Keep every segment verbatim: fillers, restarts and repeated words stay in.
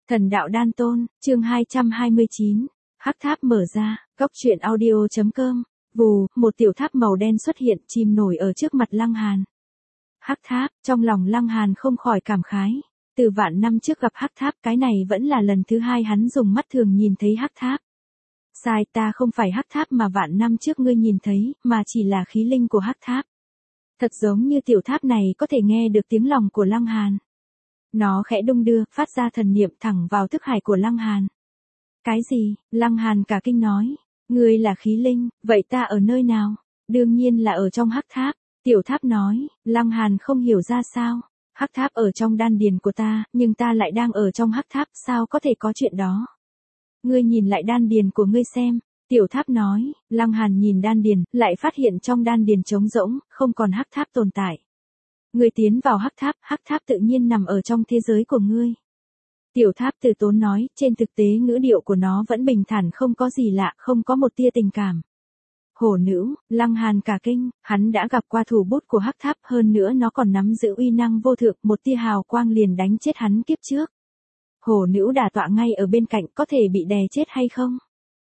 Thần đạo đan tôn, chương hai trăm hai mươi chín, hắc tháp mở ra, góc truyện audio chấm com, vù, một tiểu tháp màu đen xuất hiện chìm nổi ở trước mặt Lăng Hàn. Hắc tháp, trong lòng Lăng Hàn không khỏi cảm khái, từ vạn năm trước gặp hắc tháp cái này vẫn là lần thứ hai hắn dùng mắt thường nhìn thấy hắc tháp. Sai, ta không phải hắc tháp mà vạn năm trước ngươi nhìn thấy, mà chỉ là khí linh của hắc tháp. Thật giống như tiểu tháp này có thể nghe được tiếng lòng của Lăng Hàn. Nó khẽ đung đưa, phát ra thần niệm thẳng vào thức hải của Lăng Hàn. Cái gì? Lăng Hàn cả kinh nói. Ngươi là khí linh, vậy ta ở nơi nào? Đương nhiên là ở trong hắc tháp. Tiểu tháp nói. Lăng Hàn không hiểu ra sao. Hắc tháp ở trong đan điền của ta, nhưng ta lại đang ở trong hắc tháp, sao có thể có chuyện đó? Ngươi nhìn lại đan điền của ngươi xem. Tiểu tháp nói. Lăng Hàn nhìn đan điền, lại phát hiện trong đan điền trống rỗng, không còn hắc tháp tồn tại. Ngươi tiến vào hắc tháp, hắc tháp tự nhiên nằm ở trong thế giới của ngươi. Tiểu tháp từ tốn nói, trên thực tế ngữ điệu của nó vẫn bình thản không có gì lạ, không có một tia tình cảm. Hổ nữ, Lăng Hàn cả kinh, hắn đã gặp qua thủ bút của hắc tháp, hơn nữa nó còn nắm giữ uy năng vô thượng, một tia hào quang liền đánh chết hắn kiếp trước. Hổ nữ đả tọa ngay ở bên cạnh, có thể bị đè chết hay không?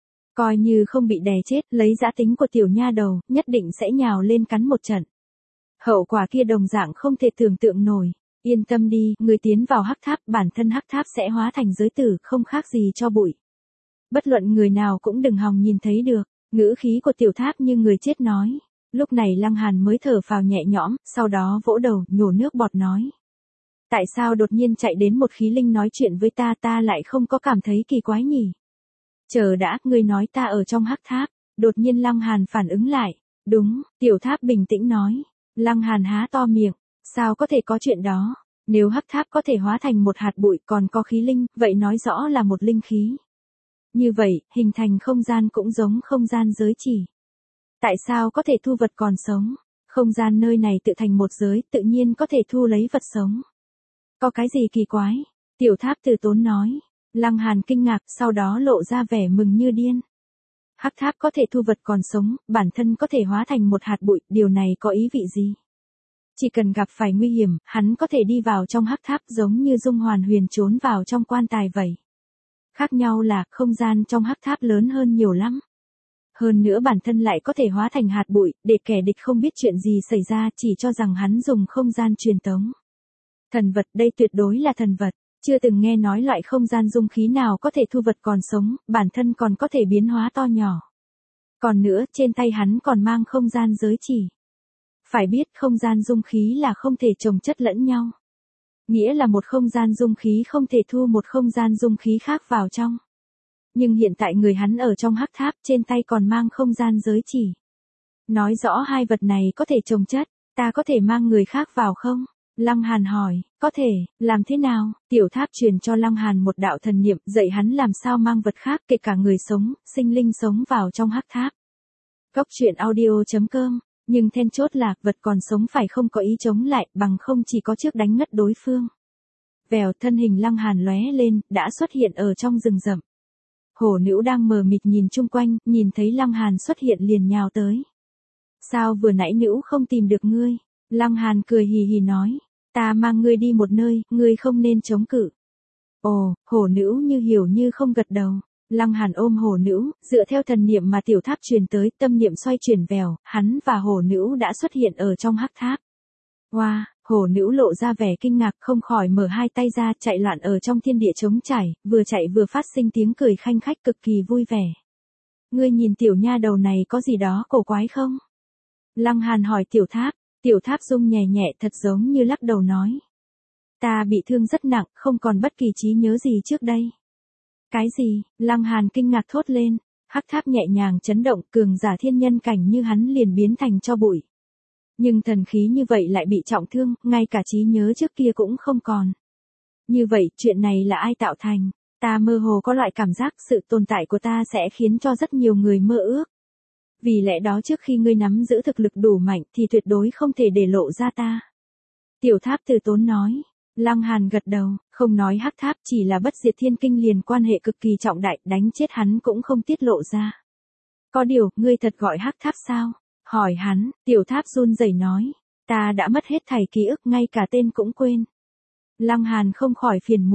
Coi như không bị đè chết, lấy dã tính của tiểu nha đầu, nhất định sẽ nhào lên cắn một trận. Hậu quả kia đồng dạng không thể tưởng tượng nổi. Yên tâm đi, người tiến vào hắc tháp, bản thân hắc tháp sẽ hóa thành giới tử, không khác gì cho bụi. Bất luận người nào cũng đừng hòng nhìn thấy được. Ngữ khí của tiểu tháp như người chết nói. Lúc này Lăng Hàn mới thở phào nhẹ nhõm, sau đó vỗ đầu, nhổ nước bọt nói. Tại sao đột nhiên chạy đến một khí linh nói chuyện với ta, ta lại không có cảm thấy kỳ quái nhỉ? Chờ đã, ngươi nói ta ở trong hắc tháp. Đột nhiên Lăng Hàn phản ứng lại. Đúng, tiểu tháp bình tĩnh nói. Lăng Hàn há to miệng, sao có thể có chuyện đó? Nếu hắc tháp có thể hóa thành một hạt bụi còn có khí linh, vậy nói rõ là một linh khí. Như vậy, hình thành không gian cũng giống không gian giới chỉ. Tại sao có thể thu vật còn sống? Không gian nơi này tự thành một giới, tự nhiên có thể thu lấy vật sống. Có cái gì kỳ quái? Tiểu tháp từ tốn nói. Lăng Hàn kinh ngạc, sau đó lộ ra vẻ mừng như điên. Hắc tháp có thể thu vật còn sống, bản thân có thể hóa thành một hạt bụi, điều này có ý vị gì? Chỉ cần gặp phải nguy hiểm, hắn có thể đi vào trong hắc tháp giống như Dung Hoàn Huyền trốn vào trong quan tài vậy. Khác nhau là, không gian trong hắc tháp lớn hơn nhiều lắm. Hơn nữa bản thân lại có thể hóa thành hạt bụi, để kẻ địch không biết chuyện gì xảy ra, chỉ cho rằng hắn dùng không gian truyền tống. Thần vật, đây tuyệt đối là thần vật. Chưa từng nghe nói loại không gian dung khí nào có thể thu vật còn sống, bản thân còn có thể biến hóa to nhỏ. Còn nữa, trên tay hắn còn mang không gian giới chỉ. Phải biết không gian dung khí là không thể chồng chất lẫn nhau. Nghĩa là một không gian dung khí không thể thu một không gian dung khí khác vào trong. Nhưng hiện tại người hắn ở trong hắc tháp, trên tay còn mang không gian giới chỉ. Nói rõ hai vật này có thể chồng chất, ta có thể mang người khác vào không? Lăng Hàn hỏi, có thể, làm thế nào? Tiểu tháp truyền cho Lăng Hàn một đạo thần niệm, dạy hắn làm sao mang vật khác, kể cả người sống, sinh linh sống vào trong hắc tháp. Góc truyện audio chấm com, nhưng then chốt là, vật còn sống phải không có ý chống lại, bằng không chỉ có trước đánh ngất đối phương. Vèo, thân hình Lăng Hàn lóe lên, đã xuất hiện ở trong rừng rậm. Hổ nữ đang mờ mịt nhìn chung quanh, nhìn thấy Lăng Hàn xuất hiện liền nhào tới. Sao vừa nãy nữ không tìm được ngươi? Lăng Hàn cười hì hì nói. Ta mang ngươi đi một nơi, ngươi không nên chống cự. Ồ, hổ nữ như hiểu như không gật đầu. Lăng Hàn ôm hổ nữ, dựa theo thần niệm mà tiểu tháp truyền tới, tâm niệm xoay chuyển vèo, hắn và hổ nữ đã xuất hiện ở trong hắc tháp. Wow, hổ nữ lộ ra vẻ kinh ngạc không khỏi mở hai tay ra chạy loạn ở trong thiên địa trống trải, vừa chạy vừa phát sinh tiếng cười khanh khách cực kỳ vui vẻ. Ngươi nhìn tiểu nha đầu này có gì đó cổ quái không? Lăng Hàn hỏi tiểu tháp. Tiểu tháp rung nhẹ nhẹ thật giống như lắc đầu nói. Ta bị thương rất nặng, không còn bất kỳ trí nhớ gì trước đây. Cái gì? Lăng Hàn kinh ngạc thốt lên. Hắc tháp nhẹ nhàng chấn động, cường giả thiên nhân cảnh như hắn liền biến thành cho bụi. Nhưng thần khí như vậy lại bị trọng thương, ngay cả trí nhớ trước kia cũng không còn. Như vậy, chuyện này là ai tạo thành? Ta mơ hồ có loại cảm giác sự tồn tại của ta sẽ khiến cho rất nhiều người mơ ước. Vì lẽ đó trước khi ngươi nắm giữ thực lực đủ mạnh thì tuyệt đối không thể để lộ ra ta. Tiểu tháp từ tốn nói. Lăng Hàn gật đầu, không nói hắc tháp chỉ là bất diệt thiên kinh liền quan hệ cực kỳ trọng đại, đánh chết hắn cũng không tiết lộ ra. Có điều, ngươi thật gọi hắc tháp sao? Hỏi hắn, tiểu tháp run rẩy nói. Ta đã mất hết thảy ký ức, ngay cả tên cũng quên. Lăng Hàn không khỏi phiền muộn.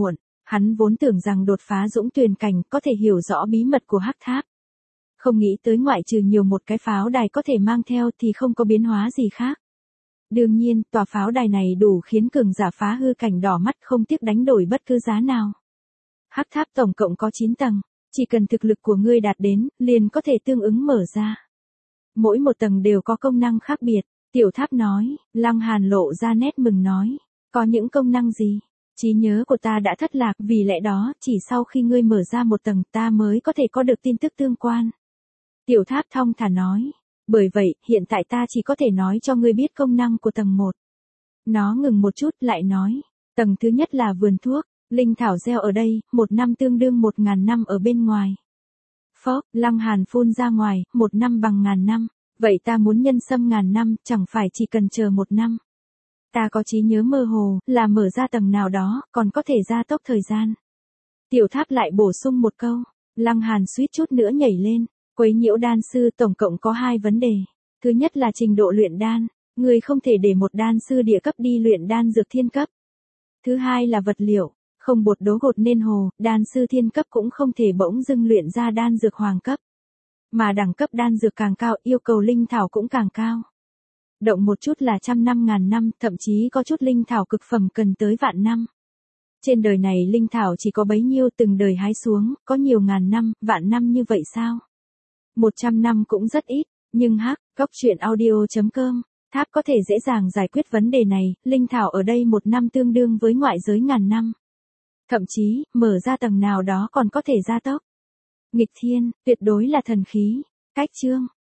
Hắn vốn tưởng rằng đột phá dũng tuyền cảnh có thể hiểu rõ bí mật của hắc tháp. Không nghĩ tới ngoại trừ nhiều một cái pháo đài có thể mang theo thì không có biến hóa gì khác. Đương nhiên, tòa pháo đài này đủ khiến cường giả phá hư cảnh đỏ mắt không tiếc đánh đổi bất cứ giá nào. Hắc tháp tổng cộng có chín tầng, chỉ cần thực lực của ngươi đạt đến, liền có thể tương ứng mở ra. Mỗi một tầng đều có công năng khác biệt, tiểu tháp nói, Lăng Hàn lộ ra nét mừng nói, có những công năng gì? Trí nhớ của ta đã thất lạc, vì lẽ đó, chỉ sau khi ngươi mở ra một tầng ta mới có thể có được tin tức tương quan. Tiểu tháp thong thả nói, bởi vậy, hiện tại ta chỉ có thể nói cho ngươi biết công năng của tầng một. Nó ngừng một chút lại nói, tầng thứ nhất là vườn thuốc, linh thảo gieo ở đây, một năm tương đương một ngàn năm ở bên ngoài. Phốc, Lăng Hàn phun ra ngoài, một năm bằng ngàn năm, vậy ta muốn nhân sâm ngàn năm, chẳng phải chỉ cần chờ một năm. Ta có trí nhớ mơ hồ, là mở ra tầng nào đó, còn có thể gia tốc thời gian. Tiểu tháp lại bổ sung một câu, Lăng Hàn suýt chút nữa nhảy lên, quấy nhiễu đan sư tổng cộng có hai vấn đề. Thứ nhất là trình độ luyện đan, người không thể để một đan sư địa cấp đi luyện đan dược thiên cấp. Thứ hai là vật liệu, không bột đố gột nên hồ, đan sư thiên cấp cũng không thể bỗng dưng luyện ra đan dược hoàng cấp. Mà đẳng cấp đan dược càng cao, yêu cầu linh thảo cũng càng cao. Động một chút là trăm năm ngàn năm, thậm chí có chút linh thảo cực phẩm cần tới vạn năm. Trên đời này linh thảo chỉ có bấy nhiêu, từng đời hái xuống, có nhiều ngàn năm, vạn năm như vậy sao? Một trăm năm cũng rất ít, nhưng hắc, góc truyện audio chấm com, tháp có thể dễ dàng giải quyết vấn đề này, linh thảo ở đây một năm tương đương với ngoại giới ngàn năm. Thậm chí, mở ra tầng nào đó còn có thể gia tốc. Nghịch thiên, tuyệt đối là thần khí. Cách chương.